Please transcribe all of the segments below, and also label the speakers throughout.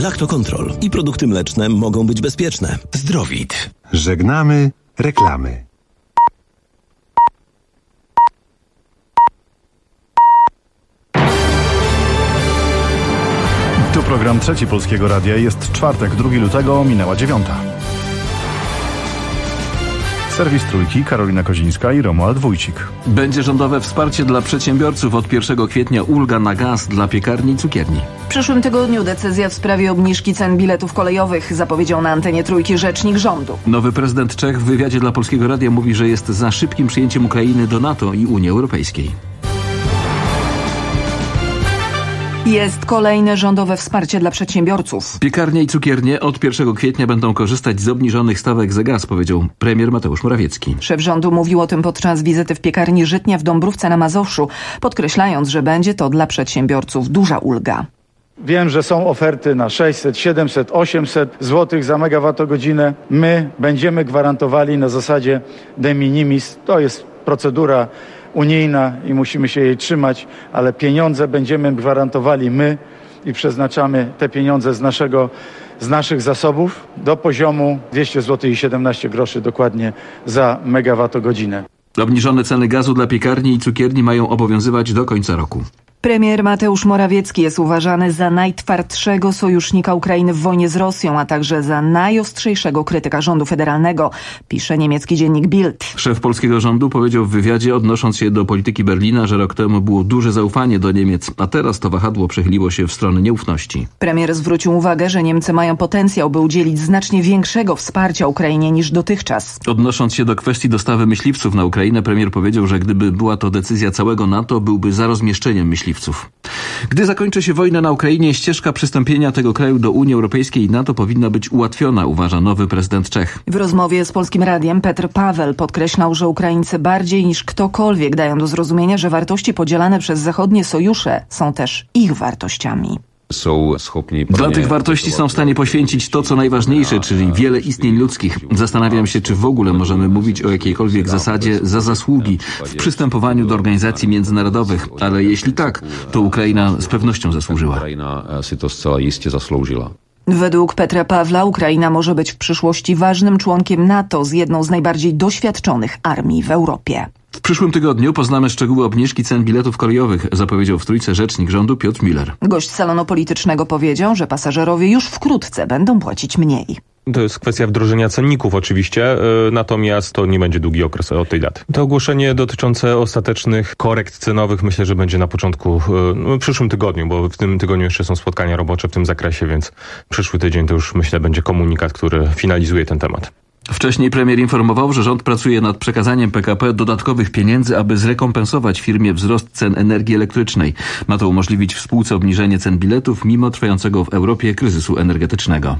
Speaker 1: Lactocontrol i produkty mleczne mogą być bezpieczne. Zdrowit.
Speaker 2: Żegnamy reklamy.
Speaker 3: Tu program Trzeci Polskiego Radia. Jest czwartek, 2 lutego, minęła 9. Serwis Trójki, Karolina Kozińska i Romuald Wójcik.
Speaker 4: Będzie rządowe wsparcie dla przedsiębiorców. Od 1 kwietnia ulga na gaz dla piekarni i cukierni.
Speaker 5: W przyszłym tygodniu decyzja w sprawie obniżki cen biletów kolejowych, zapowiedział na antenie Trójki rzecznik rządu.
Speaker 4: Nowy prezydent Czech w wywiadzie dla Polskiego Radia mówi, że jest za szybkim przyjęciem Ukrainy do NATO i Unii Europejskiej.
Speaker 5: Jest kolejne rządowe wsparcie dla przedsiębiorców.
Speaker 4: Piekarnie i cukiernie od 1 kwietnia będą korzystać z obniżonych stawek za gaz, powiedział premier Mateusz Morawiecki.
Speaker 5: Szef rządu mówił o tym podczas wizyty w piekarni Żytnia w Dąbrówce na Mazowszu, podkreślając, że będzie to dla przedsiębiorców duża ulga.
Speaker 6: Wiem, że są oferty na 600, 700, 800 zł za megawattogodzinę. My będziemy gwarantowali na zasadzie de minimis. To jest procedura unijna i musimy się jej trzymać, ale pieniądze będziemy gwarantowali my i przeznaczamy te pieniądze z naszych zasobów do poziomu 200 zł i 17 groszy dokładnie za megawattogodzinę.
Speaker 4: Obniżone ceny gazu dla piekarni i cukierni mają obowiązywać do końca roku.
Speaker 5: Premier Mateusz Morawiecki jest uważany za najtwardszego sojusznika Ukrainy w wojnie z Rosją, a także za najostrzejszego krytyka rządu federalnego, pisze niemiecki dziennik Bild.
Speaker 4: Szef polskiego rządu powiedział w wywiadzie, odnosząc się do polityki Berlina, że rok temu było duże zaufanie do Niemiec, a teraz to wahadło przechyliło się w stronę nieufności.
Speaker 5: Premier zwrócił uwagę, że Niemcy mają potencjał, by udzielić znacznie większego wsparcia Ukrainie niż dotychczas.
Speaker 4: Odnosząc się do kwestii dostawy myśliwców na Ukrainę, premier powiedział, że gdyby była to decyzja całego NATO, byłby za rozmieszczeniem myśliwców. Gdy zakończy się wojna na Ukrainie, ścieżka przystąpienia tego kraju do Unii Europejskiej i NATO powinna być ułatwiona, uważa nowy prezydent Czech.
Speaker 5: W rozmowie z Polskim Radiem Petr Paweł podkreślał, że Ukraińcy bardziej niż ktokolwiek dają do zrozumienia, że wartości podzielane przez zachodnie sojusze są też ich wartościami.
Speaker 4: Dla tych wartości są w stanie poświęcić to, co najważniejsze, czyli wiele istnień ludzkich. Zastanawiam się, czy w ogóle możemy mówić o jakiejkolwiek zasadzie za zasługi w przystępowaniu do organizacji międzynarodowych, ale jeśli tak, to Ukraina z pewnością zasłużyła.
Speaker 5: Według Petra Pawła Ukraina może być w przyszłości ważnym członkiem NATO z jedną z najbardziej doświadczonych armii w Europie.
Speaker 4: W przyszłym tygodniu poznamy szczegóły obniżki cen biletów kolejowych, zapowiedział w Trójce rzecznik rządu Piotr Müller.
Speaker 5: Gość salonu politycznego powiedział, że pasażerowie już wkrótce będą płacić mniej.
Speaker 7: To jest kwestia wdrożenia cenników oczywiście, natomiast to nie będzie długi okres od tej daty. To ogłoszenie dotyczące ostatecznych korekt cenowych myślę, że będzie na początku, w przyszłym tygodniu, bo w tym tygodniu jeszcze są spotkania robocze w tym zakresie, więc przyszły tydzień to już myślę będzie komunikat, który finalizuje ten temat.
Speaker 4: Wcześniej premier informował, że rząd pracuje nad przekazaniem PKP dodatkowych pieniędzy, aby zrekompensować firmie wzrost cen energii elektrycznej. Ma to umożliwić w spółce obniżenie cen biletów mimo trwającego w Europie kryzysu energetycznego.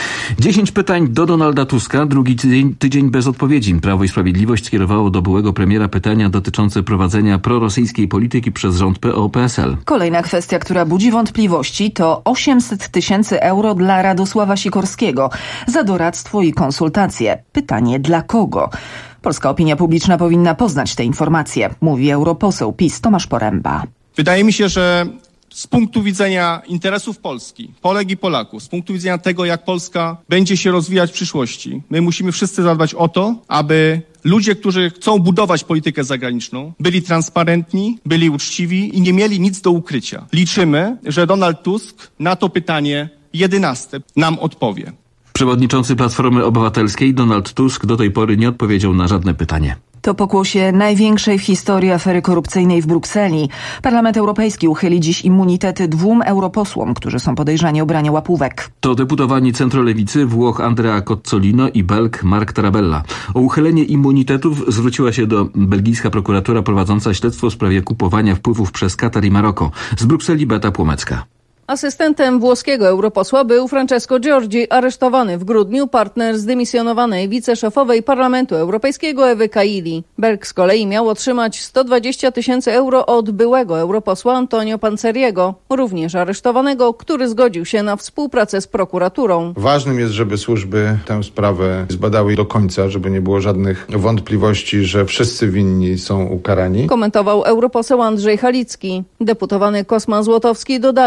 Speaker 4: 10 pytań do Donalda Tuska, drugi tydzień bez odpowiedzi. Prawo i Sprawiedliwość skierowało do byłego premiera pytania dotyczące prowadzenia prorosyjskiej polityki przez rząd PO-PSL.
Speaker 5: Kolejna kwestia, która budzi wątpliwości, to 800 000 euro dla Radosława Sikorskiego za doradztwo i konsultacje. Pytanie dla kogo? Polska opinia publiczna powinna poznać te informacje, mówi europoseł PiS Tomasz Poręba.
Speaker 8: Wydaje mi się, że z punktu widzenia interesów Polski, Polek i Polaków, z punktu widzenia tego, jak Polska będzie się rozwijać w przyszłości, my musimy wszyscy zadbać o to, aby ludzie, którzy chcą budować politykę zagraniczną, byli transparentni, byli uczciwi i nie mieli nic do ukrycia. Liczymy, że Donald Tusk na to pytanie 11 nam odpowie.
Speaker 4: Przewodniczący Platformy Obywatelskiej Donald Tusk do tej pory nie odpowiedział na żadne pytanie.
Speaker 5: To pokłosie największej w historii afery korupcyjnej w Brukseli. Parlament Europejski uchyli dziś immunitety 2 europosłom, którzy są podejrzani o branie łapówek.
Speaker 4: To deputowani centrolewicy Włoch Andrea Cozzolino i Belg Mark Tarabella. O uchylenie immunitetów zwróciła się do belgijska prokuratura prowadząca śledztwo w sprawie kupowania wpływów przez Katar i Maroko. Z Brukseli Beata Płomecka.
Speaker 9: Asystentem włoskiego europosła był Francesco Giorgi, aresztowany w grudniu, partner zdymisjonowanej wiceszefowej Parlamentu Europejskiego Ewy Kaili. Belg z kolei miał otrzymać 120 000 euro od byłego europosła Antonio Panzeriego, również aresztowanego, który zgodził się na współpracę z prokuraturą.
Speaker 10: Ważnym jest, żeby służby tę sprawę zbadały do końca, żeby nie było żadnych wątpliwości, że wszyscy winni są ukarani.
Speaker 9: Komentował europoseł Andrzej Halicki. Deputowany Kosman Złotowski dodaje, mówi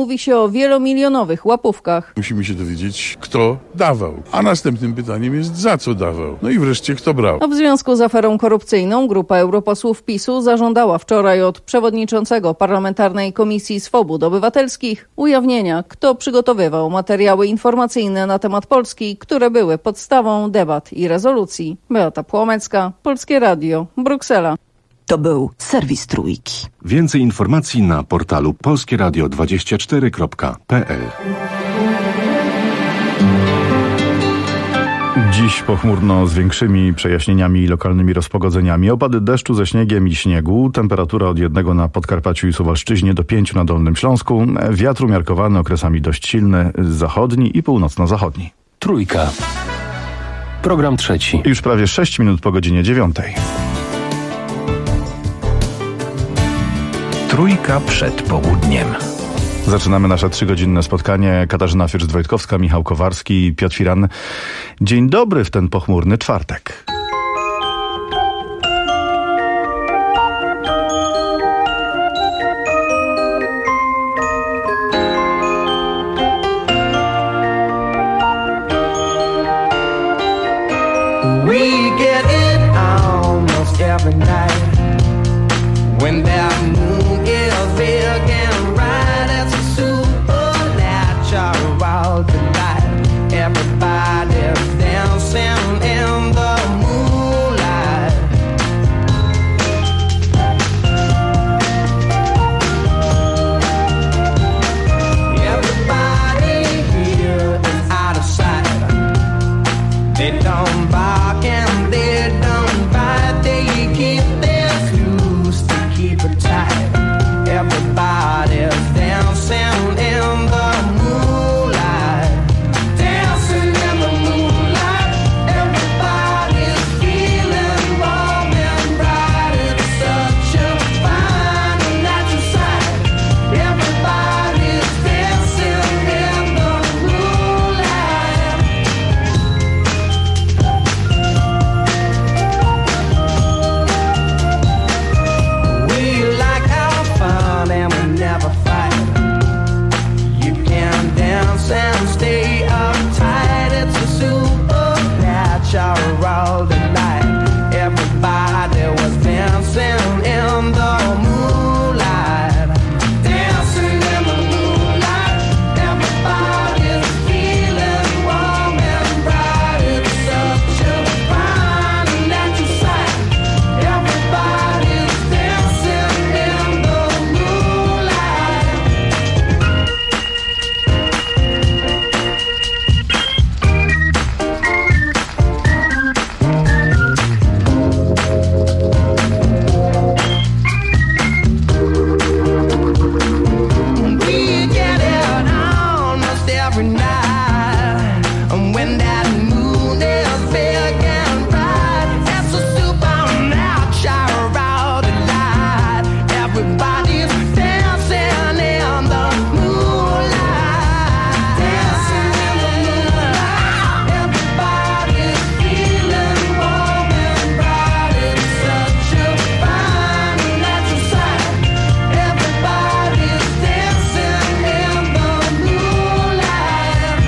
Speaker 9: mówi się o wielomilionowych łapówkach.
Speaker 11: Musimy się dowiedzieć, kto dawał. A następnym pytaniem jest, za co dawał. No i wreszcie, kto brał.
Speaker 9: W związku z aferą korupcyjną grupa europosłów PiS-u zażądała wczoraj od przewodniczącego Parlamentarnej Komisji Swobód Obywatelskich ujawnienia, kto przygotowywał materiały informacyjne na temat Polski, które były podstawą debat i rezolucji. Beata Płomecka, Polskie Radio, Bruksela.
Speaker 5: To był serwis Trójki.
Speaker 2: Więcej informacji na portalu polskieradio24.pl.
Speaker 3: Dziś pochmurno z większymi przejaśnieniami i lokalnymi rozpogodzeniami. Opady deszczu ze śniegiem i śniegu. Temperatura od 1 na Podkarpaciu i Suwalszczyźnie do 5 na Dolnym Śląsku. Wiatr umiarkowany, okresami dość silny, zachodni i północno-zachodni.
Speaker 1: Trójka. Program trzeci.
Speaker 3: Już prawie 6 minut po godzinie 9.
Speaker 1: Trójka przed południem.
Speaker 3: Zaczynamy nasze 3-godzinne spotkanie. Katarzyna Fürst-Wojtkowska, Michał Kowarski i Piotr Firan. Dzień dobry w ten pochmurny czwartek.
Speaker 12: We get it almost every night when that moon is big and bright. It's a supernatural delight. Everybody's dancing in the moonlight. Everybody here is out of sight. They don't bark and they don't bite. They keep their shoes to keep it tight. Everybody's dancing in the moonlight. Dancing in the moonlight. Everybody's feeling warm and bright. It's such a fine and natural sight. Everybody's dancing in the moonlight. We like our fun and we never fight. You can dance and stay uptight. It's a supernatural delight. Everybody was dancing in the moonlight. Dancing in the moonlight. Everybody's feeling warm and bright. It's such a fine and natural sight. Everybody's dancing in the moonlight. We get it almost every night. And when that moon is big and bright, it's a supernatural delight. Everybody's dancing in the moonlight. Dancing in the moonlight. Everybody's feeling warm and bright. It's such a fine and natural sight. Everybody's dancing in the moonlight.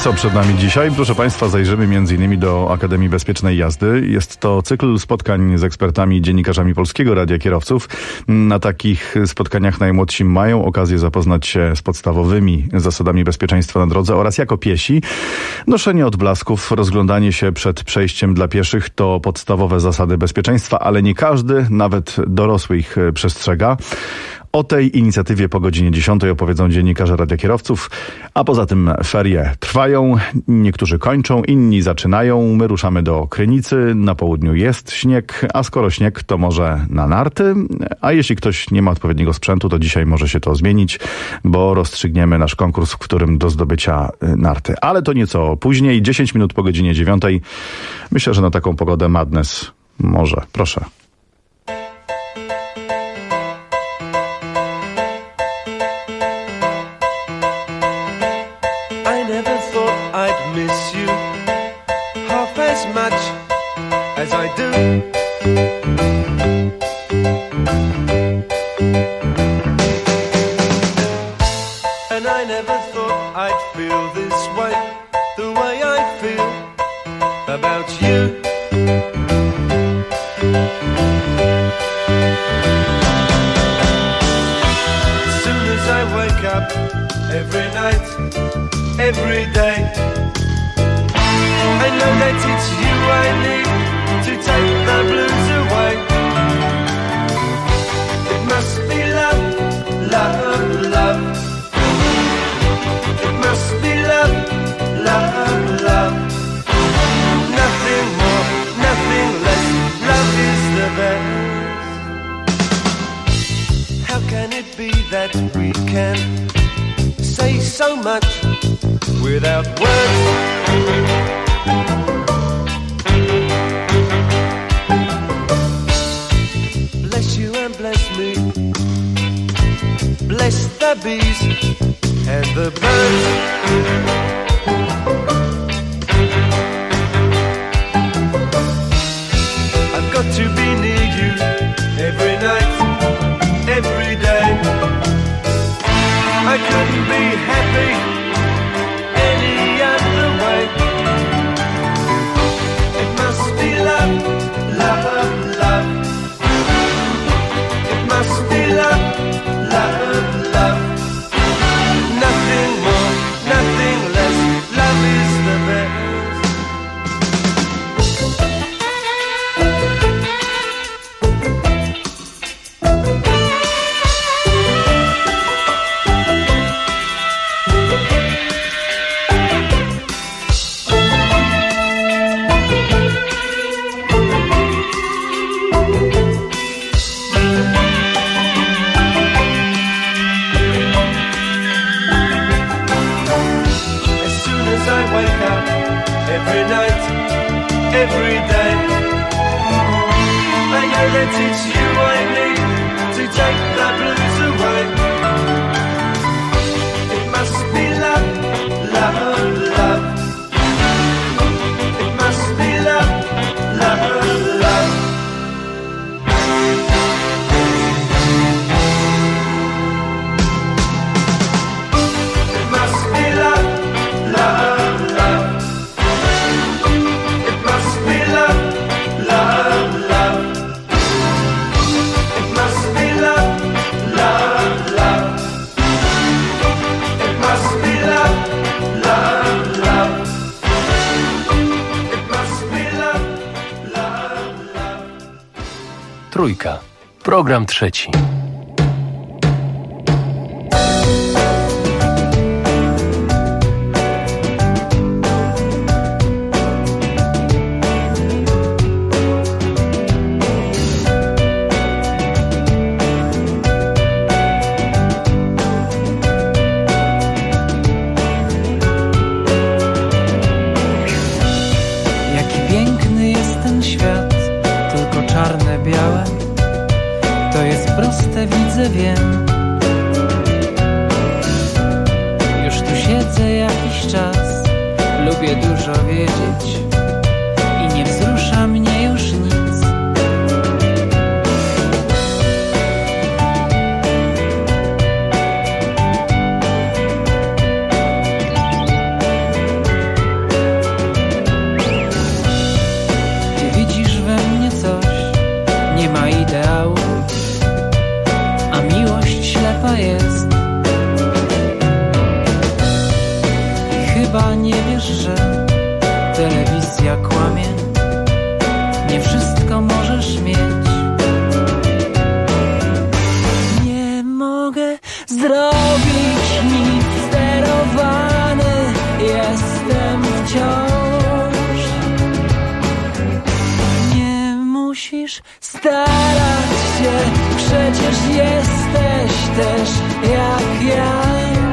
Speaker 3: Co przed nami dzisiaj? Proszę Państwa, zajrzymy m.in. do Akademii Bezpiecznej Jazdy. Jest to cykl spotkań z ekspertami i dziennikarzami Polskiego Radia Kierowców. Na takich spotkaniach najmłodsi mają okazję zapoznać się z podstawowymi zasadami bezpieczeństwa na drodze oraz jako piesi. Noszenie odblasków, rozglądanie się przed przejściem dla pieszych to podstawowe zasady bezpieczeństwa, ale nie każdy, nawet dorosły, ich przestrzega. O tej inicjatywie po godzinie 10 opowiedzą dziennikarze Radia Kierowców, a poza tym ferie trwają, niektórzy kończą, inni zaczynają. My ruszamy do Krynicy, na południu jest śnieg, a skoro śnieg, to może na narty, a jeśli ktoś nie ma odpowiedniego sprzętu, to dzisiaj może się to zmienić, bo rozstrzygniemy nasz konkurs, w którym do zdobycia narty. Ale to nieco później, 10 minut po godzinie 9. Myślę, że na taką pogodę Madness może. Proszę.
Speaker 12: Miss you half as much as I do. And I never thought I'd feel this way, the way I feel about you. As soon as I wake up every night, every day, I know that it's you I need to take the blues away. It must be love, love, love. It must be love, love, love. Nothing more, nothing less. Love is the best. How can it be that we can say so much without words? Bless you and bless me, bless the bees and the birds. I've got to be near you every night, every day. I couldn't be happy any other way. It must be love, love, love. It must be love, love, love. Nothing more, nothing less. Love is the best. Every night, every day, I know that it's you I need to take the blues away. It must be love, love, love. It must be love, love, love. It must be love, love.
Speaker 13: Trójka. Program trzeci.
Speaker 14: Jaki piękny jest ten świat, tylko czarne, białe. To jest proste, widzę, wiem. Już tu siedzę jakiś czas, lubię dużo wiedzieć i nie wzrusza mnie już nic. nie wszystko możesz mieć. Nie mogę zrobić nic, sterowany jestem wciąż. Nie musisz starać się, przecież jesteś też jak ja.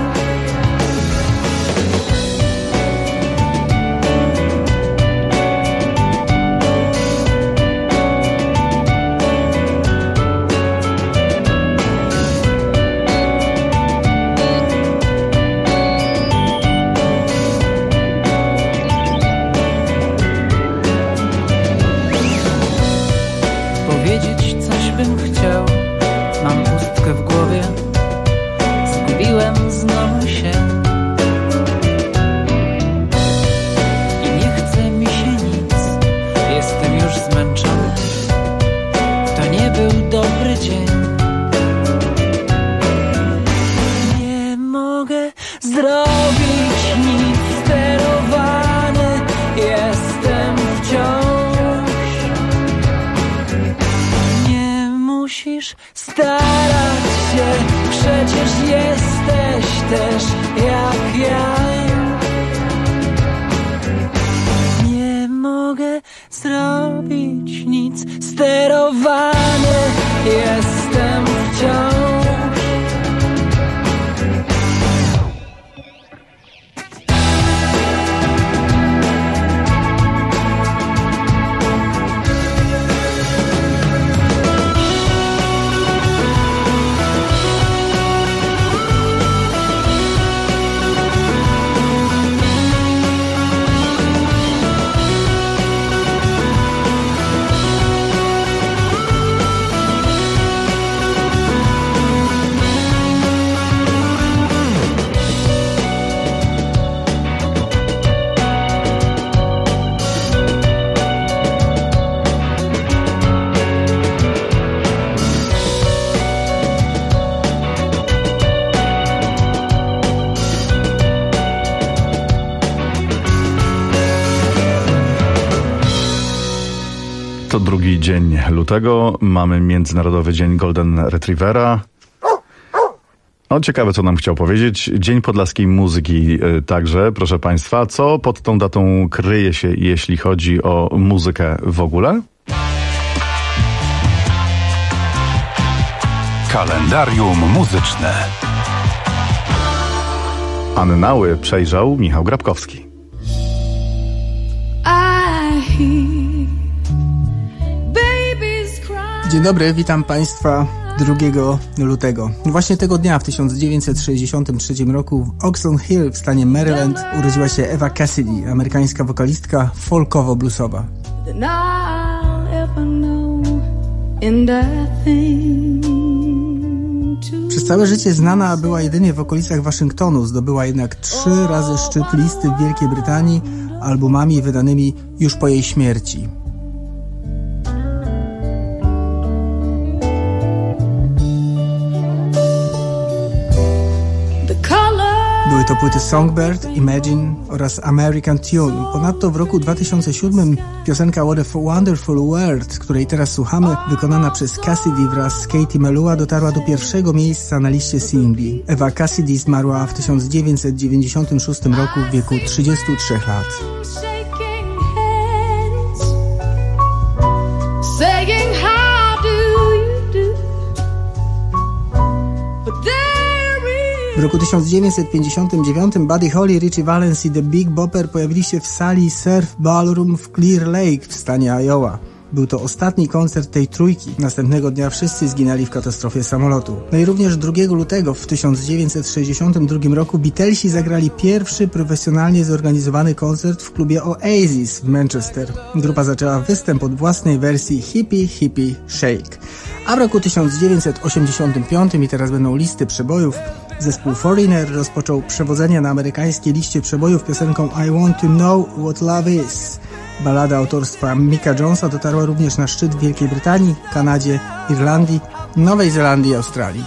Speaker 14: Powiedzieć coś bym chciał, mam pustkę w głowie, zgubiłem znowu się i nie chce mi się nic, jestem już zmęczony, to nie był dobry dzień. Nie mogę zrobić nic, sterowany jestem wciąż. Musisz starać się, przecież jesteś też jak ja. Nie mogę zrobić nic, sterowany jestem wciąż.
Speaker 3: To drugi dzień lutego. Mamy Międzynarodowy Dzień Golden Retrievera. No ciekawe, co nam chciał powiedzieć. Dzień Podlaskiej Muzyki także, proszę Państwa. Co pod tą datą kryje się, jeśli chodzi o muzykę w ogóle?
Speaker 15: Kalendarium muzyczne.
Speaker 3: Annały przejrzał Michał Grabkowski.
Speaker 16: Dzień dobry, witam Państwa 2 lutego. Właśnie tego dnia w 1963 roku w Oxon Hill w stanie Maryland urodziła się Eva Cassidy, amerykańska wokalistka folkowo-bluesowa. Przez całe życie znana była jedynie w okolicach Waszyngtonu, zdobyła jednak 3 razy szczyt listy w Wielkiej Brytanii albumami wydanymi już po jej śmierci. Były to płyty Songbird, Imagine oraz American Tune. Ponadto w roku 2007 piosenka What a Wonderful World, której teraz słuchamy, wykonana przez Cassidy wraz z Katie Melua, dotarła do 1. miejsca na liście singli. Eva Cassidy zmarła w 1996 roku w wieku 33 lat. W roku 1959 Buddy Holly, Ritchie Valens i The Big Bopper pojawili się w sali Surf Ballroom w Clear Lake w stanie Iowa. Był to ostatni koncert tej trójki. Następnego dnia wszyscy zginęli w katastrofie samolotu. No i również 2 lutego w 1962 roku Beatlesi zagrali pierwszy profesjonalnie zorganizowany koncert w klubie Oasis w Manchester. Grupa zaczęła występ od własnej wersji Hippie Hippie Shake. A w roku 1985, i teraz będą listy przebojów, zespół Foreigner rozpoczął przewodzenie na amerykańskiej liście przebojów piosenką I Want to Know What Love Is. Balada autorstwa Micka Jonesa dotarła również na szczyt w Wielkiej Brytanii, Kanadzie, Irlandii, Nowej Zelandii i Australii.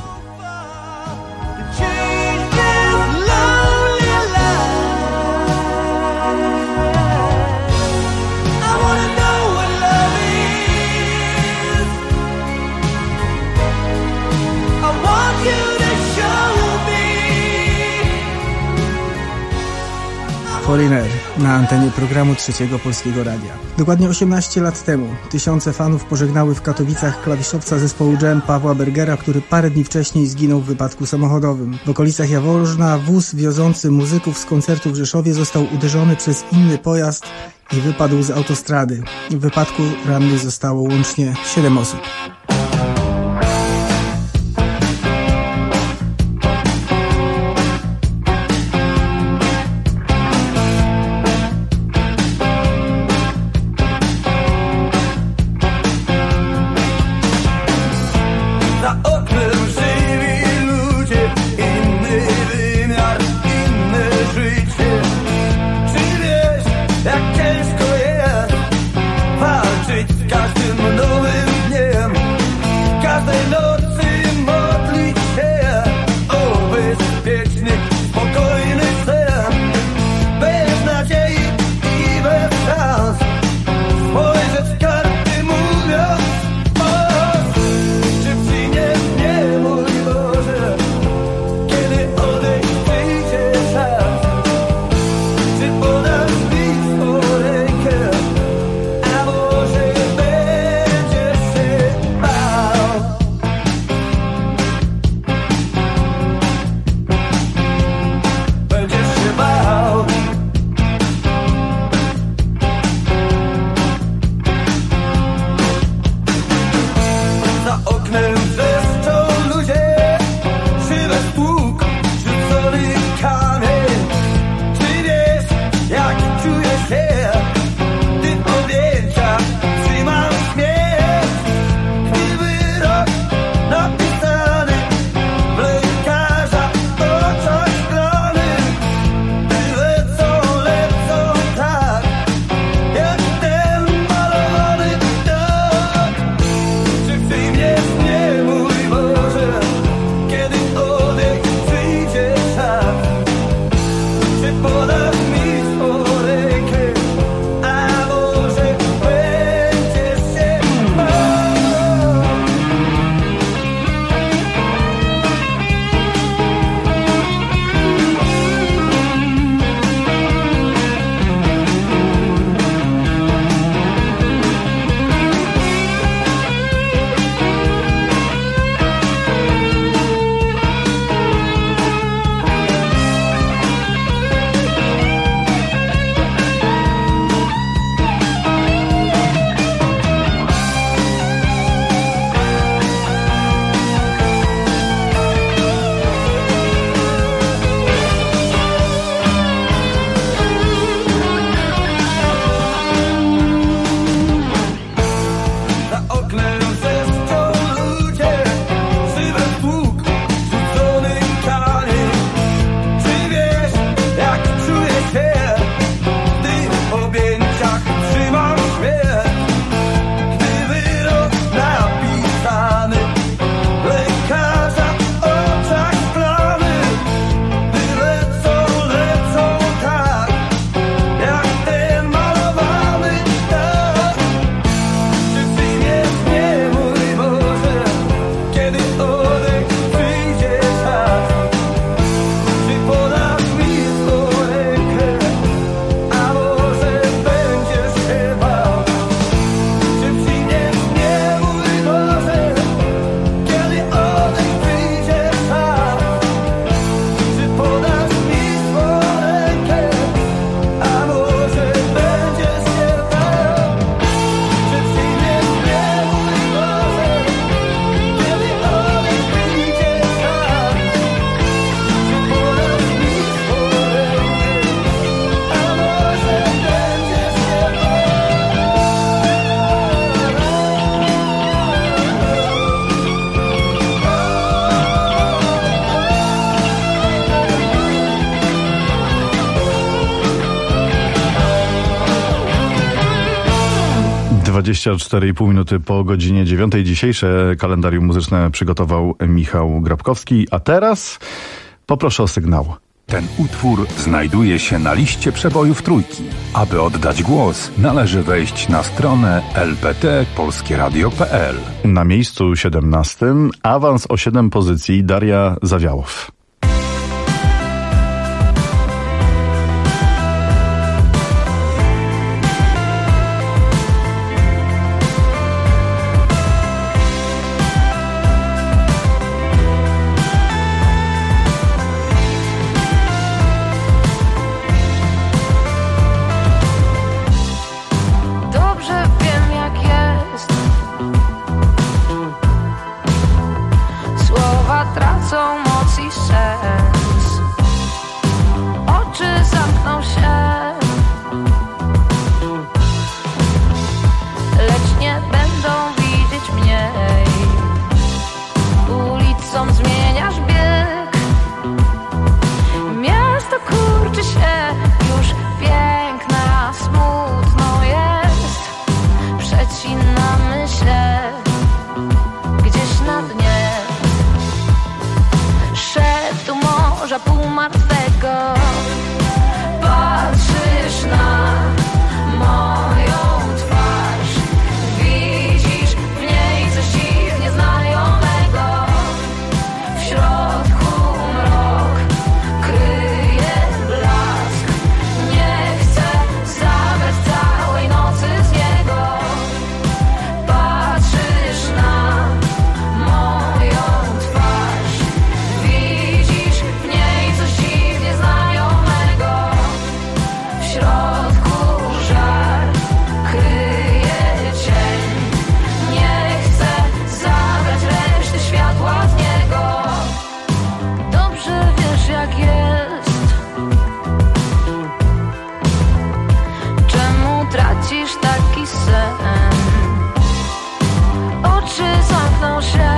Speaker 16: Foreigner na antenie programu Trzeciego Polskiego Radia. Dokładnie 18 lat temu tysiące fanów pożegnały w Katowicach klawiszowca zespołu Jam Pawła Bergera, który parę dni wcześniej zginął w wypadku samochodowym. W okolicach Jaworzna wóz wiozący muzyków z koncertu w Rzeszowie został uderzony przez inny pojazd i wypadł z autostrady. W wypadku rannych zostało łącznie 7 osób.
Speaker 3: ...24,5 minuty po godzinie 9. Dzisiejsze kalendarium muzyczne przygotował Michał Grabkowski. A teraz poproszę o sygnał.
Speaker 15: Ten utwór znajduje się na liście przebojów Trójki. Aby oddać głos, należy wejść na stronę lpt.polskieradio.pl.
Speaker 3: Na miejscu 17 awans o 7 pozycji Daria Zawiałow.
Speaker 17: przecinamy się gdzieś na dnie szeptu morza półmartwego. Patrzysz na moją twarz, widzisz w niej coś dziwnie znajomego. W środku mrok kryje blask, nie chcę zabrać całej nocy z niego. Patrzysz na moją twarz, widzisz w niej coś dziwnie znajomego. W środku żar kryje cień, nie chcę zabrać reszty światła z niego. Dobrze wiesz jak jest, czemu tracisz taki sen? Oczy zamkną się,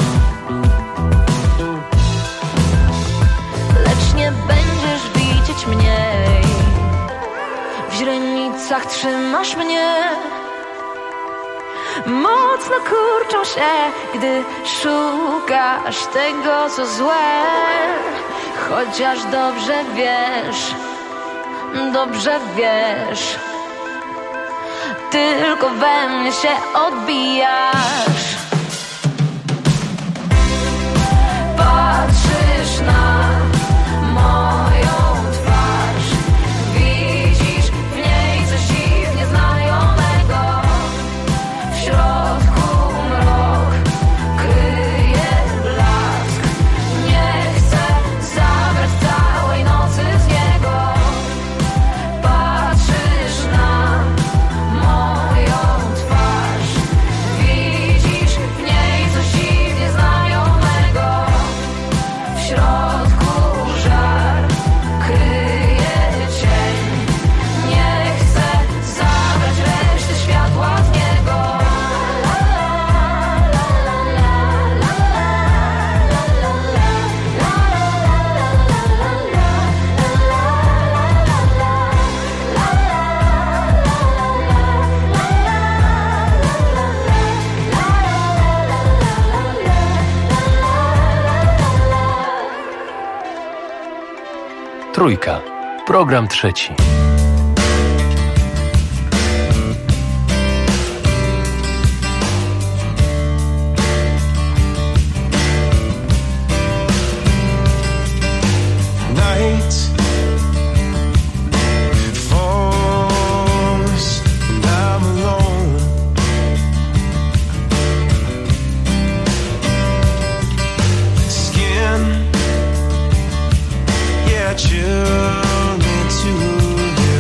Speaker 17: lecz nie będziesz widzieć mnie. W źrenicach trzymasz mnie, mocno kurczą się, gdy szukasz tego, co złe. Chociaż dobrze wiesz, tylko we mnie się odbijasz. Patrzysz na moją twarz, widzisz w niej coś dziwnie znajomego. W środku mrok kryje blask, nie chcę zabrać całej nocy z niego. Patrzysz na moją twarz, widzisz w niej coś dziwnie znajomego. W środku żar kryje cień, nie chcę zabrać reszty światła z niego.
Speaker 13: Trójka. Program trzeci.
Speaker 12: Night falls and I'm alone. Skin, yeah, chill me to the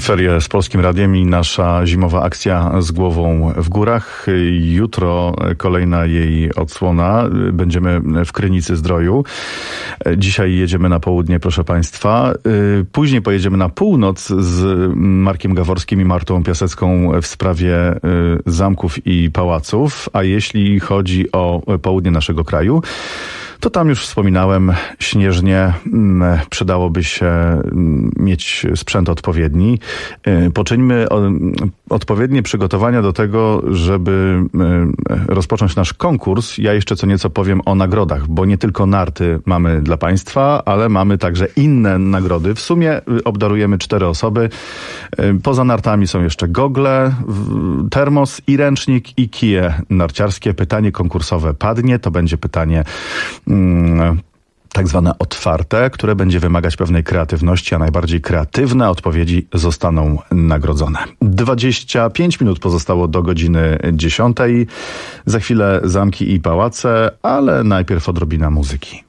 Speaker 3: Ferie z Polskim Radiem i nasza zimowa akcja z głową w górach. Jutro kolejna jej odsłona. Będziemy w Krynicy Zdroju. Dzisiaj jedziemy na południe, proszę Państwa. Później pojedziemy na północ z Markiem Gaworskim i Martą Piasecką w sprawie zamków i pałaców. A jeśli chodzi o południe naszego kraju, to tam już wspominałem, śnieżnie, przydałoby się mieć sprzęt odpowiedni. Poczyńmy odpowiednie przygotowania do tego, żeby rozpocząć nasz konkurs. Ja jeszcze co nieco powiem o nagrodach, bo nie tylko narty mamy dla Państwa, ale mamy także inne nagrody. W sumie obdarujemy 4 osoby. Poza nartami są jeszcze gogle, termos i ręcznik i kije narciarskie. Pytanie konkursowe padnie. To będzie pytanie tak zwane otwarte, które będzie wymagać pewnej kreatywności, a najbardziej kreatywne odpowiedzi zostaną nagrodzone. 25 minut pozostało do godziny 10. Za chwilę zamki i pałace, ale najpierw odrobina muzyki.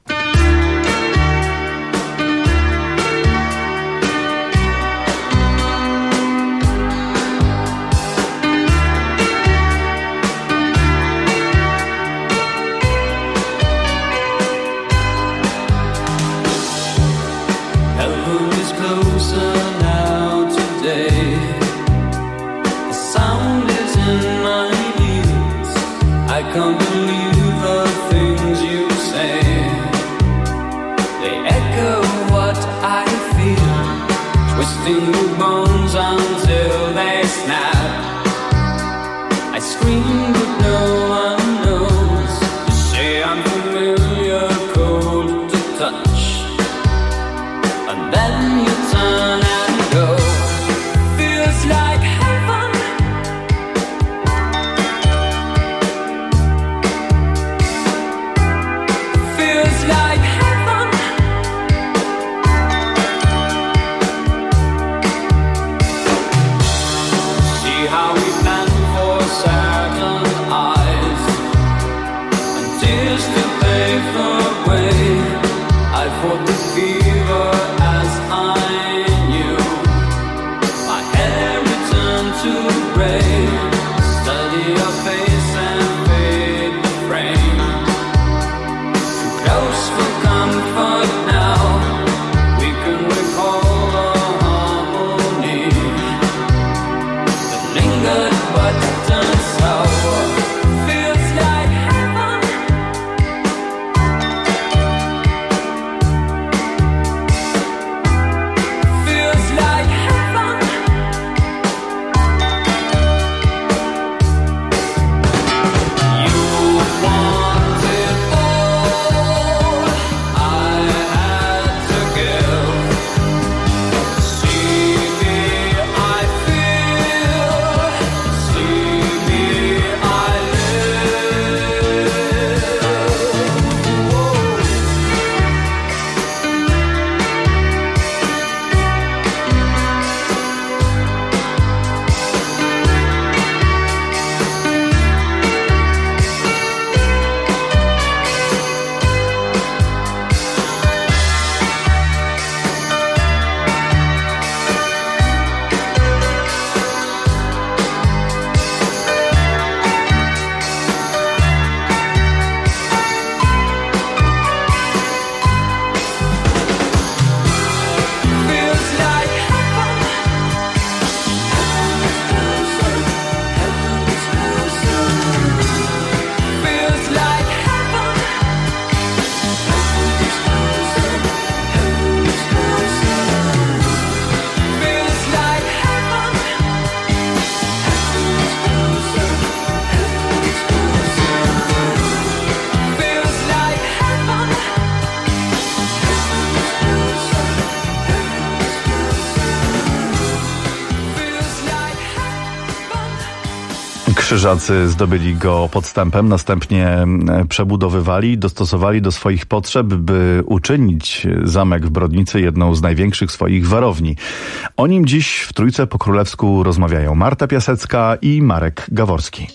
Speaker 3: Krzyżacy zdobyli go podstępem, następnie przebudowywali, dostosowali do swoich potrzeb, by uczynić zamek w Brodnicy jedną z największych swoich warowni. O nim dziś w Trójce po królewsku rozmawiają Marta Piasecka i Marek Gaworski.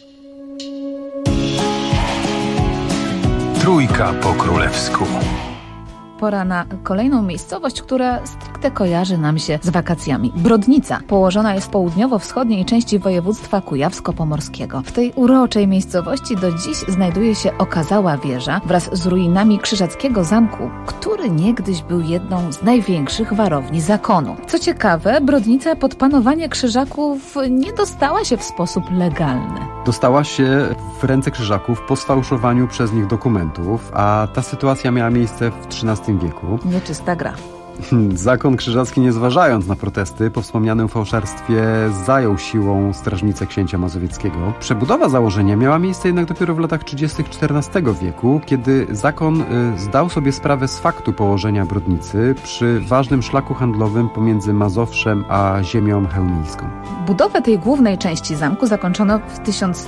Speaker 15: Trójka po królewsku.
Speaker 18: Pora na kolejną miejscowość, która stricte stricte kojarzy nam się z wakacjami. Brodnica położona jest w południowo-wschodniej części województwa kujawsko-pomorskiego. W tej uroczej miejscowości do dziś znajduje się okazała wieża wraz z ruinami krzyżackiego zamku, który niegdyś był jedną z największych warowni zakonu. Co ciekawe, Brodnica pod panowanie Krzyżaków nie dostała się w sposób legalny.
Speaker 19: Dostała się w ręce Krzyżaków po sfałszowaniu przez nich dokumentów, a ta sytuacja miała miejsce w XIII wieku.
Speaker 18: Nieczysta gra.
Speaker 19: Zakon krzyżacki, nie zważając na protesty, po wspomnianym fałszerstwie zajął siłą strażnicę księcia mazowieckiego. Przebudowa założenia miała miejsce jednak dopiero w latach 30. XIV wieku, kiedy zakon zdał sobie sprawę z faktu położenia Brodnicy przy ważnym szlaku handlowym pomiędzy Mazowszem a ziemią chełmińską.
Speaker 18: Budowę tej głównej części zamku zakończono w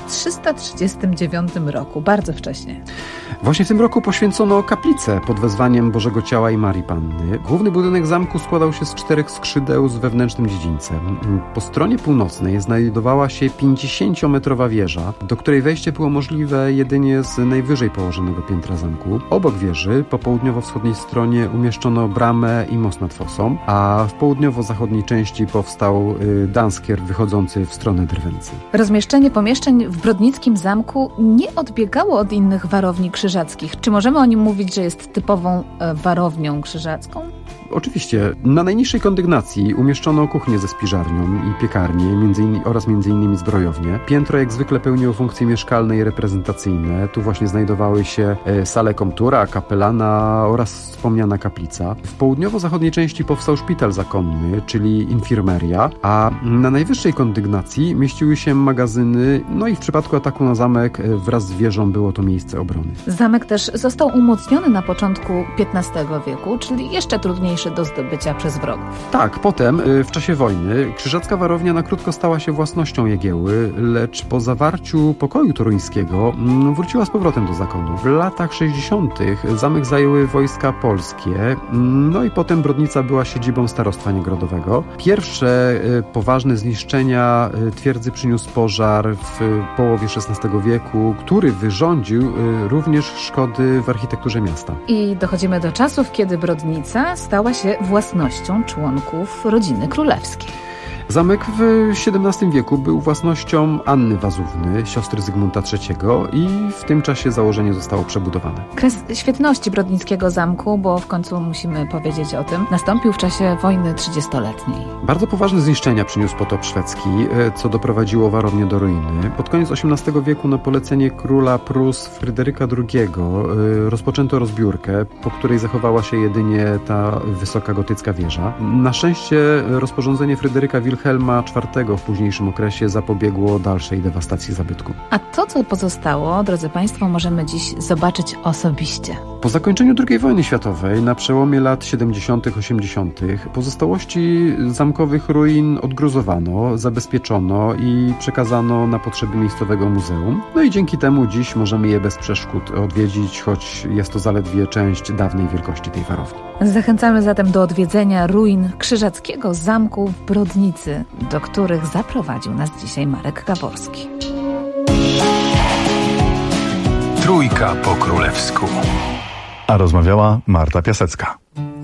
Speaker 18: 1339 roku, bardzo wcześnie.
Speaker 19: Właśnie w tym roku poświęcono kaplicę pod wezwaniem Bożego Ciała i Marii Panny. Główny budynek zamku składał się z 4 skrzydeł z wewnętrznym dziedzińcem. Po stronie północnej znajdowała się 50-metrowa wieża, do której wejście było możliwe jedynie z najwyżej położonego piętra zamku. Obok wieży, po południowo-wschodniej stronie umieszczono bramę i most nad fosą, a w południowo-zachodniej części powstał danskier wychodzący w stronę Drwęcy.
Speaker 18: Rozmieszczenie pomieszczeń w brodnickim zamku nie odbiegało od innych warowni krzyżackich. Czy możemy o nim mówić, że jest typową warownią krzyżacką?
Speaker 19: Oczywiście. Na najniższej kondygnacji umieszczono kuchnię ze spiżarnią i piekarnię oraz między innymi zbrojownię. Piętro jak zwykle pełniło funkcje mieszkalne i reprezentacyjne. Tu właśnie znajdowały się sale komtura, kapelana oraz wspomniana kaplica. W południowo-zachodniej części powstał szpital zakonny, czyli infirmeria, a na najwyższej kondygnacji mieściły się magazyny, no i w przypadku ataku na zamek wraz z wieżą było to miejsce obrony.
Speaker 18: Zamek też został umocniony na początku XV wieku, czyli jeszcze trudniejszy do zdobycia przez wrogów.
Speaker 19: Tak, potem w czasie wojny krzyżacka warownia na krótko stała się własnością Jagieły, lecz po zawarciu pokoju toruńskiego wróciła z powrotem do zakonu. W latach 60. zamek zajęły wojska polskie, no i potem Brodnica była siedzibą starostwa niegrodowego. Pierwsze poważne zniszczenia twierdzy przyniósł pożar w połowie XVI wieku, który wyrządził również szkody w architekturze miasta.
Speaker 18: I dochodzimy do czasów, kiedy Brodnica stała się własnością członków rodziny królewskiej.
Speaker 19: Zamek w XVII wieku był własnością Anny Wazówny, siostry Zygmunta III, i w tym czasie założenie zostało przebudowane.
Speaker 18: Kres świetności brodnickiego zamku, bo w końcu musimy powiedzieć o tym, nastąpił w czasie wojny 30-letniej.
Speaker 19: Bardzo poważne zniszczenia przyniósł potop szwedzki, co doprowadziło warownię do ruiny. Pod koniec XVIII wieku na polecenie króla Prus Fryderyka II rozpoczęto rozbiórkę, po której zachowała się jedynie ta wysoka gotycka wieża. Na szczęście rozporządzenie Fryderyka Wilhelma IV w późniejszym okresie zapobiegło dalszej dewastacji zabytku.
Speaker 18: A to, co pozostało, drodzy Państwo, możemy dziś zobaczyć osobiście.
Speaker 19: Po zakończeniu II wojny światowej, na przełomie lat 70., 80., pozostałości zamkowych ruin odgruzowano, zabezpieczono i przekazano na potrzeby miejscowego muzeum. No i dzięki temu dziś możemy je bez przeszkód odwiedzić, choć jest to zaledwie część dawnej wielkości tej warowni.
Speaker 18: Zachęcamy zatem do odwiedzenia ruin krzyżackiego zamku w Brodnicy, do których zaprowadził nas dzisiaj Marek Gaworski.
Speaker 15: Trójka po królewsku.
Speaker 3: A rozmawiała Marta Piasecka.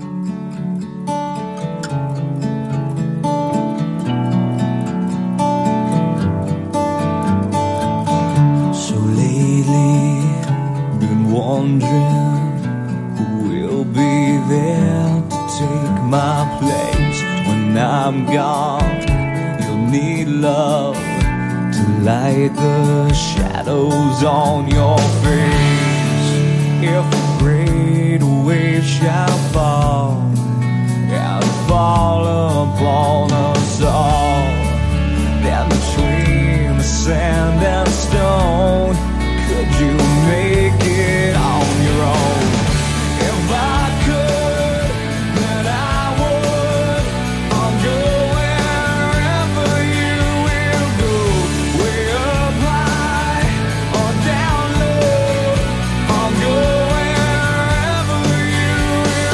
Speaker 20: So lately, been wondering who will be there to take my place when I'm gone. You'll need love to light the shadows on your face. If a great wave shall fall and fall upon us all, then between the sand and stone, could you make it on your own? If I could, then I would. I'll go wherever you will go, way up high or down low. I'll go wherever you will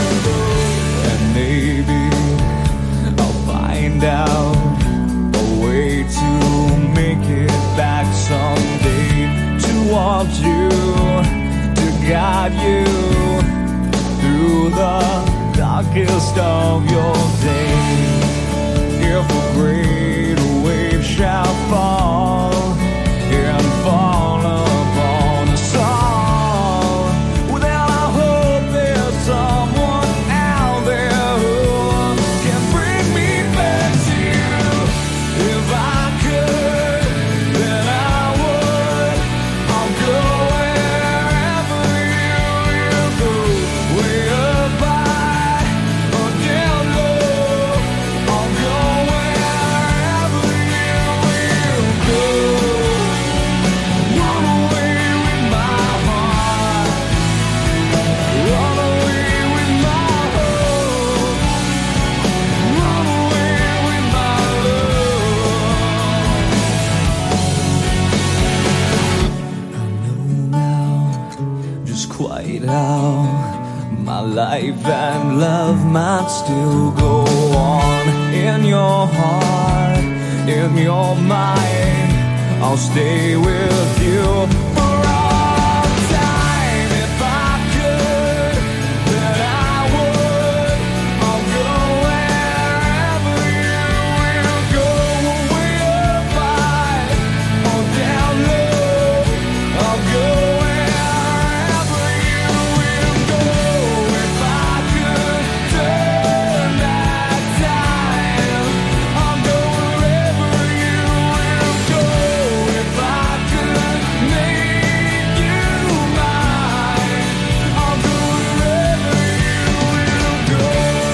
Speaker 20: life and love might still go on. In your heart, in your mind, I'll stay with you for all time. If I could, then I would. I'll go wherever you will go. Way up high or down low, I'll go wherever you will go. If I could turn back time, I'll go wherever you will go. If I could make you mine, I'll go wherever you will go.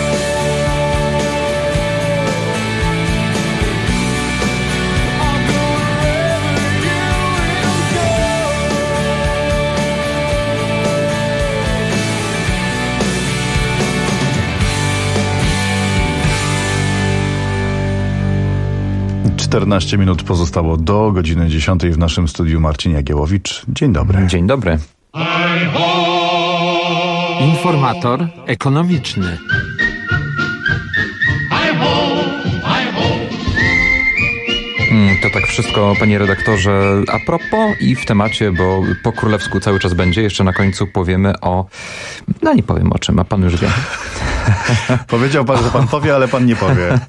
Speaker 20: I'll go wherever you will go.
Speaker 3: 14 minut pozostało do godziny 10 w naszym studiu. Marcin Jagiełowicz. Dzień dobry.
Speaker 21: Dzień dobry. Informator ekonomiczny.
Speaker 22: To tak wszystko, panie redaktorze, a propos i w temacie, bo po królewsku cały czas będzie. Jeszcze na końcu powiemy o... No nie powiem o czym, a pan już wie.
Speaker 3: Powiedział pan, że pan powie, ale pan nie powie.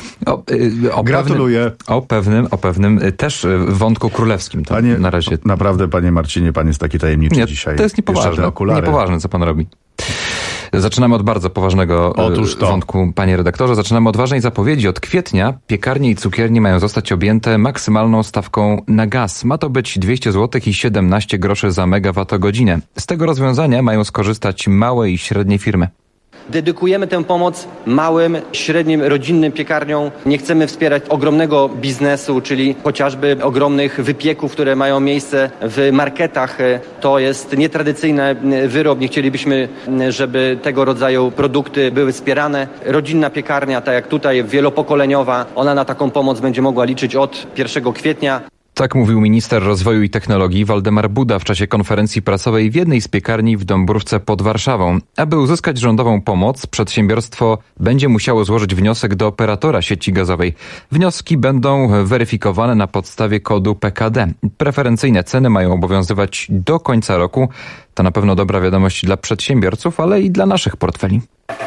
Speaker 3: Gratuluję.
Speaker 22: O pewnym też wątku królewskim. To
Speaker 3: panie,
Speaker 22: na razie.
Speaker 3: Naprawdę, panie Marcinie, pan jest taki tajemniczy dzisiaj.
Speaker 22: To jest niepoważne, co pan robi. Zaczynamy od bardzo poważnego wątku, panie redaktorze. Zaczynamy od ważnej zapowiedzi. Od kwietnia piekarnie i cukiernie mają zostać objęte maksymalną stawką na gaz. Ma to być 200 zł i 17 groszy za megawattogodzinę. Z tego rozwiązania mają skorzystać małe i średnie firmy.
Speaker 23: Dedykujemy tę pomoc małym, średnim, rodzinnym piekarniom. Nie chcemy wspierać ogromnego biznesu, czyli chociażby ogromnych wypieków, które mają miejsce w marketach. To jest nietradycyjny wyrób. Nie chcielibyśmy, żeby tego rodzaju produkty były wspierane. Rodzinna piekarnia, tak jak tutaj, wielopokoleniowa, ona na taką pomoc będzie mogła liczyć od 1 kwietnia.
Speaker 22: Tak mówił minister rozwoju i technologii Waldemar Buda w czasie konferencji prasowej w jednej z piekarni w Dąbrówce pod Warszawą. Aby uzyskać rządową pomoc, przedsiębiorstwo będzie musiało złożyć wniosek do operatora sieci gazowej. Wnioski będą weryfikowane na podstawie kodu PKD. Preferencyjne ceny mają obowiązywać do końca roku. To na pewno dobra wiadomość dla przedsiębiorców, ale i dla naszych portfeli.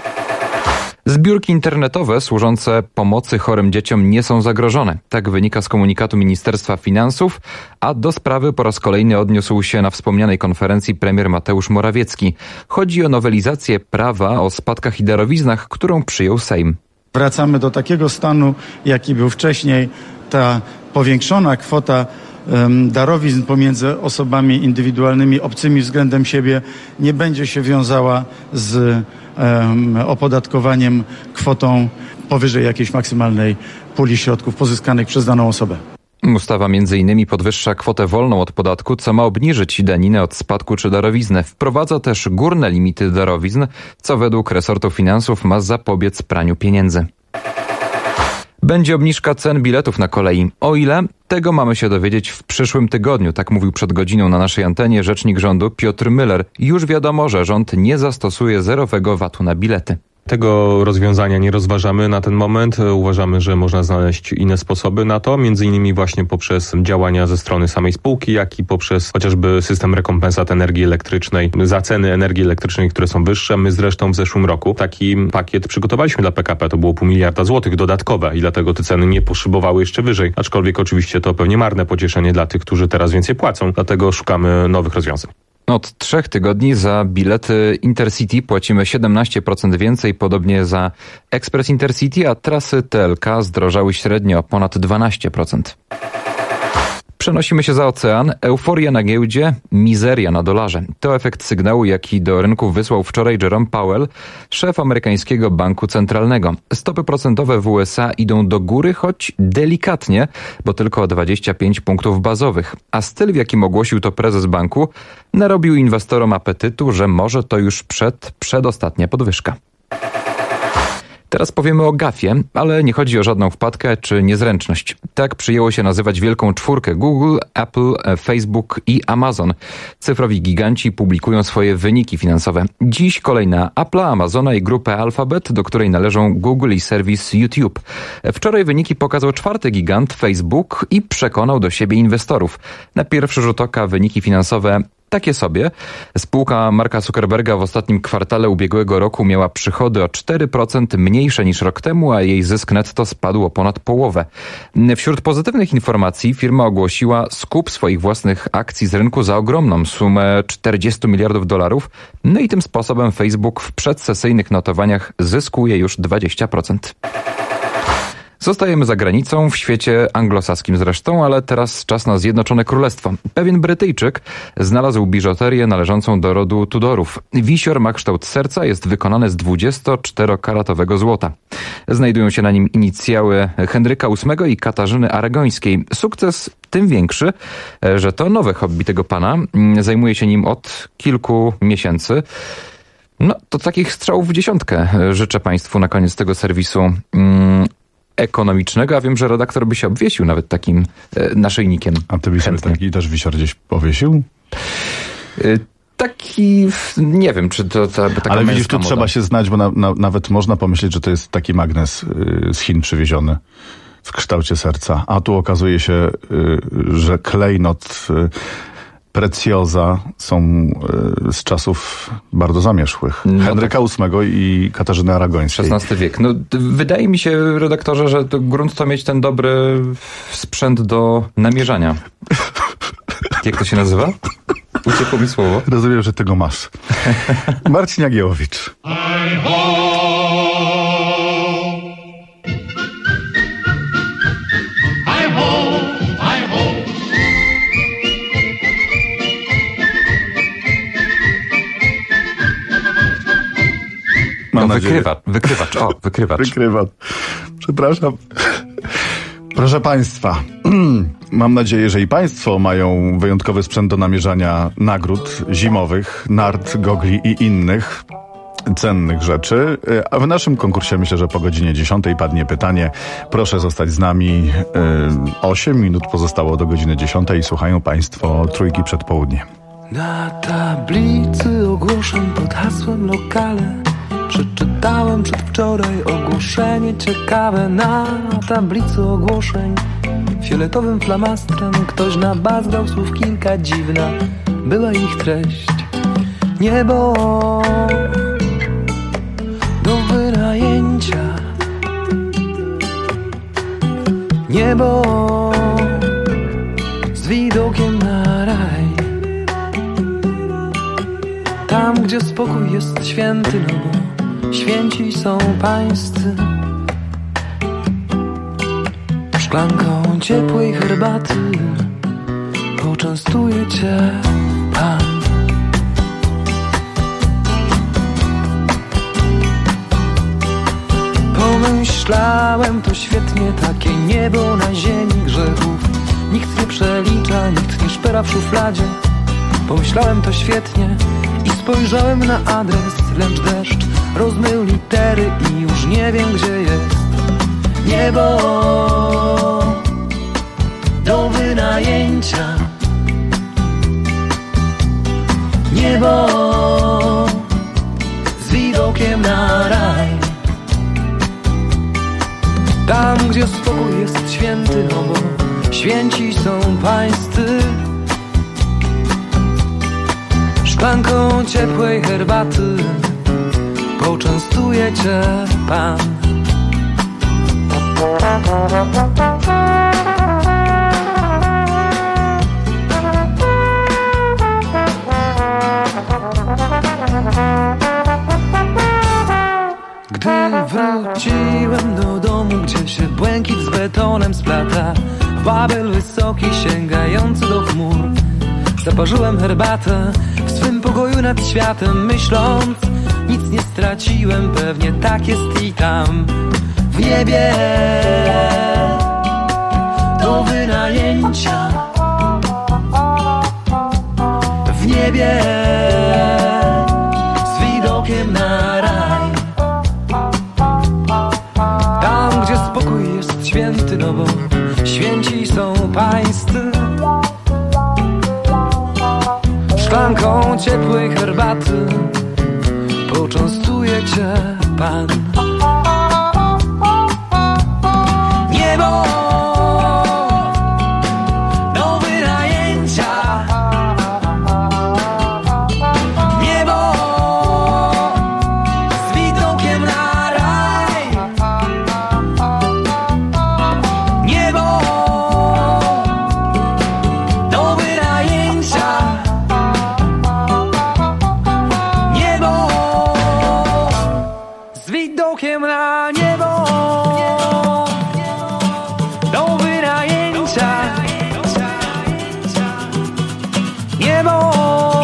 Speaker 22: Zbiórki internetowe służące pomocy chorym dzieciom nie są zagrożone. Tak wynika z komunikatu Ministerstwa Finansów, a do sprawy po raz kolejny odniósł się na wspomnianej konferencji premier Mateusz Morawiecki. Chodzi o nowelizację prawa o spadkach i darowiznach, którą przyjął Sejm.
Speaker 6: Wracamy do takiego stanu, jaki był wcześniej. Ta powiększona kwota darowizn pomiędzy osobami indywidualnymi, obcymi względem siebie nie będzie się wiązała z opodatkowaniem kwotą powyżej jakiejś maksymalnej puli środków pozyskanych przez daną osobę.
Speaker 22: Ustawa m.in. podwyższa kwotę wolną od podatku, co ma obniżyć daninę od spadku czy darowiznę. Wprowadza też górne limity darowizn, co według resortu finansów ma zapobiec praniu pieniędzy. Będzie obniżka cen biletów na kolei. O ile? Tego mamy się dowiedzieć w przyszłym tygodniu, tak mówił przed godziną na naszej antenie rzecznik rządu Piotr Müller. Już wiadomo, że rząd nie zastosuje zerowego VAT-u na bilety.
Speaker 7: Tego rozwiązania nie rozważamy na ten moment. Uważamy, że można znaleźć inne sposoby na to, między innymi właśnie poprzez działania ze strony samej spółki, jak i poprzez chociażby system rekompensat energii elektrycznej za ceny energii elektrycznej, które są wyższe. My zresztą w zeszłym roku taki pakiet przygotowaliśmy dla PKP, to było 500 miliarda złotych dodatkowe i dlatego te ceny nie poszybowały jeszcze wyżej. Aczkolwiek oczywiście to pewnie marne pocieszenie dla tych, którzy teraz więcej płacą, dlatego szukamy nowych rozwiązań.
Speaker 22: Od 3 tygodni za bilety Intercity płacimy 17% więcej, podobnie za Express Intercity, a trasy TLK zdrożały średnio o ponad 12%. Przenosimy się za ocean. Euforia na giełdzie, mizeria na dolarze. To efekt sygnału, jaki do rynków wysłał wczoraj Jerome Powell, szef amerykańskiego banku centralnego. Stopy procentowe w USA idą do góry, choć delikatnie, bo tylko o 25 punktów bazowych. A styl, w jakim ogłosił to prezes banku, narobił inwestorom apetytu, że może to już przedostatnia podwyżka. Teraz powiemy o gafie, ale nie chodzi o żadną wpadkę czy niezręczność. Tak przyjęło się nazywać wielką czwórkę Google, Apple, Facebook i Amazon. Cyfrowi giganci publikują swoje wyniki finansowe. Dziś kolej na Apple'a, Amazona i grupę Alphabet, do której należą Google i serwis YouTube. Wczoraj wyniki pokazał czwarty gigant, Facebook, i przekonał do siebie inwestorów. Na pierwszy rzut oka wyniki finansowe takie sobie. Spółka Marka Zuckerberga w ostatnim kwartale ubiegłego roku miała przychody o 4% mniejsze niż rok temu, a jej zysk netto spadł o ponad połowę. Wśród pozytywnych informacji firma ogłosiła skup swoich własnych akcji z rynku za ogromną sumę $40 miliardów. No i tym sposobem Facebook w przedsesyjnych notowaniach zyskuje już 20%. Zostajemy za granicą, w świecie anglosaskim zresztą, ale teraz czas na Zjednoczone Królestwo. Pewien Brytyjczyk znalazł biżuterię należącą do rodu Tudorów. Wisior ma kształt serca, jest wykonany z 24-karatowego złota. Znajdują się na nim inicjały Henryka VIII i Katarzyny Aragońskiej. Sukces tym większy, że to nowe hobby tego pana. Zajmuje się nim od kilku miesięcy. No, to takich strzałów w dziesiątkę życzę państwu na koniec tego serwisu ekonomicznego, a wiem, że redaktor by się obwiesił nawet takim naszyjnikiem.
Speaker 3: A ty byś sobie taki też wisior gdzieś powiesił?
Speaker 22: Taki, nie wiem, czy to taka
Speaker 3: ale widzisz, tu
Speaker 22: moda.
Speaker 3: trzeba się znać, bo nawet można pomyśleć, że to jest taki magnes z Chin przywieziony w kształcie serca. A tu okazuje się, że klejnot Precjoza są z czasów bardzo zamierzchłych.
Speaker 22: No
Speaker 3: Henryka VIII i Katarzyny Aragońskiej.
Speaker 22: XVI wiek. No, wydaje mi się, redaktorze, że to grunt to mieć ten dobry sprzęt do namierzania. Jak to się nazywa? Uciekło mi słowo.
Speaker 3: Rozumiem, że tego masz. Marcin Jagiełowicz. Wykrywacz. Przepraszam. Proszę Państwa, mam nadzieję, że i Państwo mają wyjątkowy sprzęt do namierzania nagród zimowych, nart, gogli i innych cennych rzeczy. A w naszym konkursie myślę, że po godzinie 10 padnie pytanie. Proszę zostać z nami. 8 minut pozostało do godziny 10 i słuchają Państwo Trójki przed południem.
Speaker 20: Na tablicy ogłoszeń pod hasłem lokale przeczytałem przedwczoraj ogłoszenie ciekawe. Na tablicy ogłoszeń fioletowym flamastrem ktoś nabazgrał słów kilka. Dziwna była ich treść. Niebo do wynajęcia, niebo z widokiem na raj, tam gdzie spokój jest święty, no bo święci są pańscy. Szklanką ciepłej herbaty poczęstuje cię Pan. Pomyślałem, to świetnie, takie niebo na ziemi grzechów. Nikt nie przelicza, nikt nie szpera w szufladzie. Pomyślałem, to świetnie i spojrzałem na adres, lecz deszcz rozmył litery i już nie wiem, gdzie jest niebo do wynajęcia, niebo z widokiem na raj, tam gdzie spokój jest święty, no bo święci są pańscy. Szklanką ciepłej herbaty poczęstuje cię Pan. Gdy wróciłem do domu, gdzie się błękit z betonem splata, Babel wysoki sięgający do chmur, zaparzyłem herbatę w swym pokoju nad światem, myśląc, nic nie straciłem, pewnie tak jest i tam w niebie do wynajęcia, w niebie z widokiem na raj, widokiem na niebo, do wynajęcia. Niebo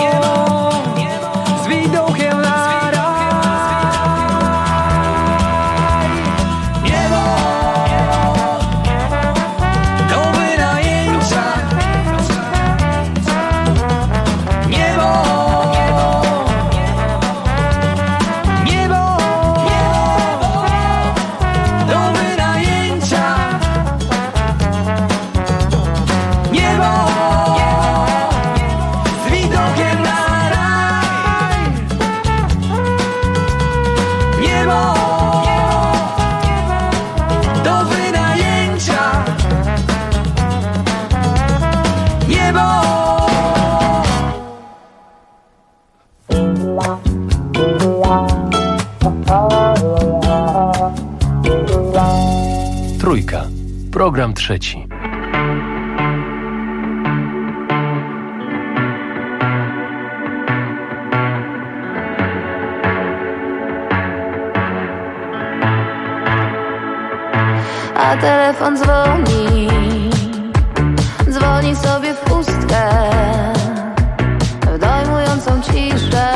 Speaker 20: z widokiem na raj. Niebo do wynajęcia. Niebo, niebo do wynajęcia. Niebo z widokiem na raj. Niebo do wynajęcia. Niebo.
Speaker 13: Trójka. Program trzeci.
Speaker 17: A telefon dzwoni, dzwoni sobie w pustkę, w dojmującą ciszę,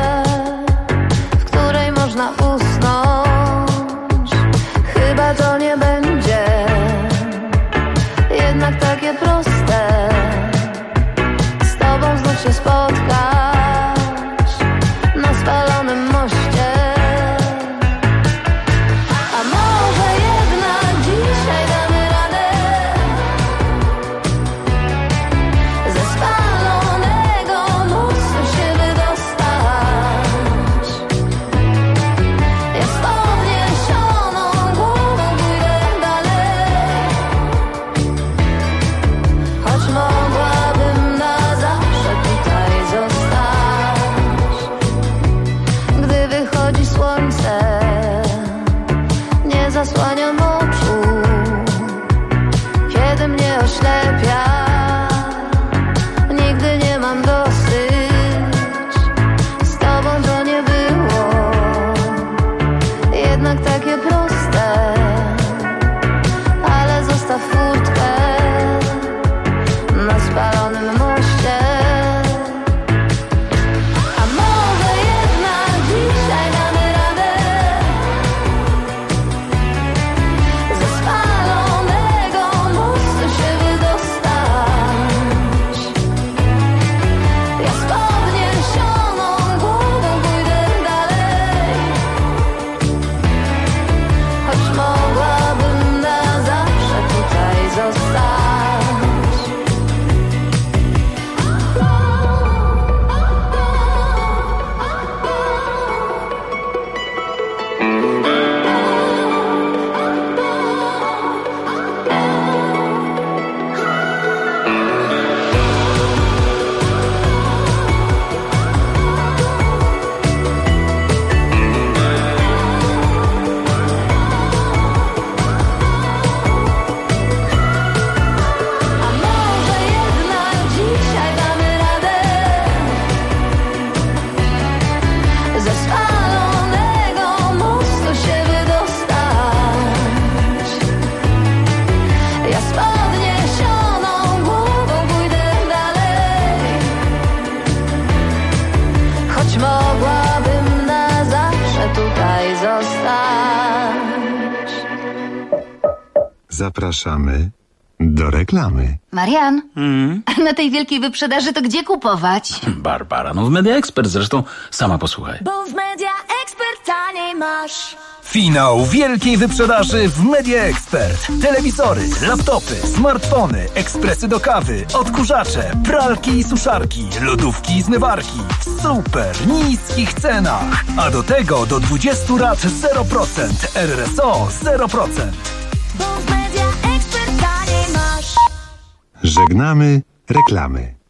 Speaker 17: w której można usnąć. Chyba to nie będzie jednak takie proste, z tobą znów się spotkać na spalonym moście. A może jednak dzisiaj damy radę ze spalonego mostu się wydostać. Ja z podniesioną głową pójdę dalej, choć mogłabym na zawsze tutaj zostać. Gdy wychodzi słońce, nie zasłaniam oczu, kiedy mnie oślepia. Nigdy nie mam dosyć, z tobą to nie było jednak takie proste, ale zostaw furtkę na spalonym moście. A może jednak dzisiaj damy radę ze spalonego mostu się wydostać. Ja z podniesioną głową pójdę dalej, choć mogłabym na zawsze tutaj zostać. A może jednak dzisiaj damy radę ze spalonego mostu się wydostać. Ja z podniesioną głową pójdę dalej, choć mogłabym na zawsze tutaj zostać.
Speaker 4: Zapraszamy do reklamy.
Speaker 8: Marian, a na tej wielkiej wyprzedaży to gdzie kupować?
Speaker 10: Barbara, no w Media Expert zresztą, sama posłuchaj.
Speaker 17: Bo w Media Expert taniej masz.
Speaker 24: Finał wielkiej wyprzedaży w Media Expert. Telewizory, laptopy, smartfony, ekspresy do kawy, odkurzacze, pralki i suszarki, lodówki i zmywarki w super niskich cenach. A do tego do 20 lat 0%, RRSO 0%.
Speaker 17: Bo w Media Expert taniej masz.
Speaker 4: Żegnamy reklamy.